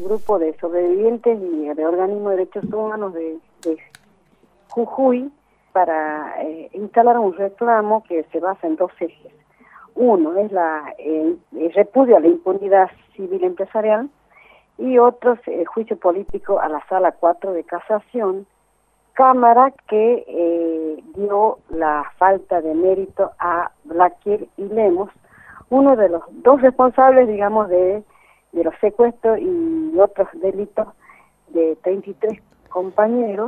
grupo de sobrevivientes y de organismo de derechos humanos de Jujuy para instalar un reclamo que se basa en dos ejes. Uno es el repudio a la impunidad civil empresarial y otro es el juicio político a la Sala 4 de Casación, Cámara que dio la falta de mérito a Blaquier y Lemos, uno de los dos responsables, digamos, de los secuestros y otros delitos de 33 compañeros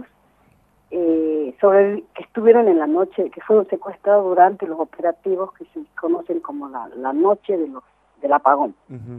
que estuvieron en la noche, que fueron secuestrados durante los operativos que se conocen como la noche del apagón. Uh-huh.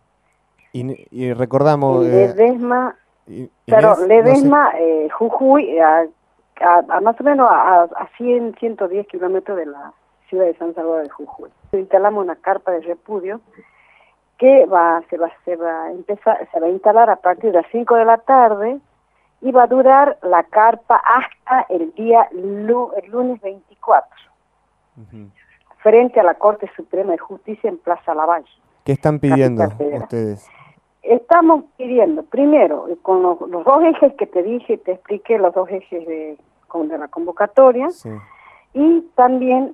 Y recordamos... Ledesma, Ledesma, no sé. Jujuy, a más o menos a 110 kilómetros de la ciudad de San Salvador de Jujuy. Instalamos una carpa de repudio que se va a instalar a partir de las 5 de la tarde y va a durar la carpa hasta el lunes 24, frente a la Corte Suprema de Justicia en Plaza Lavalle. ¿Qué están pidiendo ustedes? Estamos pidiendo, primero, con los dos ejes que te expliqué, los dos ejes de la convocatoria, sí. Y también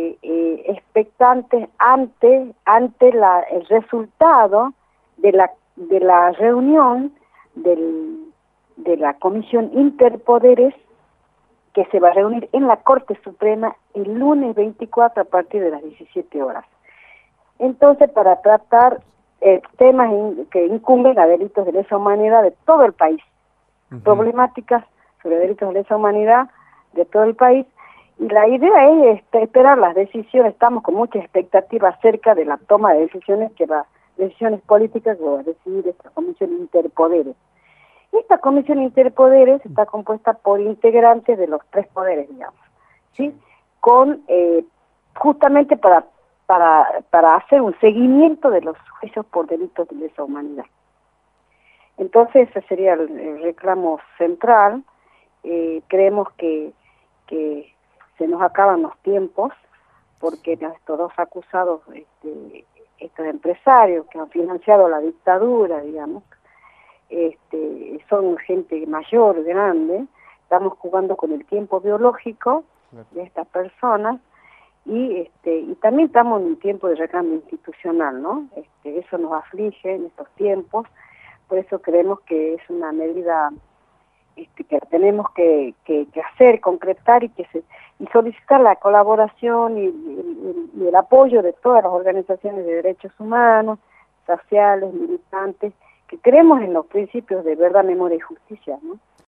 expectantes ante el resultado de la reunión de la Comisión Interpoderes que se va a reunir en la Corte Suprema el lunes 24 a partir de las 17 horas. Entonces, para tratar temas que incumben a delitos de lesa humanidad de todo el país, problemáticas sobre delitos de lesa humanidad de todo el país, y la idea es esperar las decisiones. Estamos con mucha expectativa acerca de la toma de decisiones decisiones políticas que va a decidir esta Comisión Interpoderes. Esta Comisión Interpoderes está compuesta por integrantes de los tres poderes, digamos, ¿sí? Con justamente para hacer un seguimiento de los juicios por delitos de lesa humanidad. Entonces ese sería el reclamo central. Creemos que se nos acaban los tiempos porque estos dos acusados, estos empresarios que han financiado la dictadura, digamos, son gente mayor, grande. Estamos jugando con el tiempo biológico de estas personas y también estamos en un tiempo de recambio institucional, ¿no? Eso nos aflige en estos tiempos. Por eso creemos que es una medida que tenemos que hacer, concretar y solicitar la colaboración y el apoyo de todas las organizaciones de derechos humanos, sociales, militantes, que creemos en los principios de verdad, memoria y justicia, ¿no?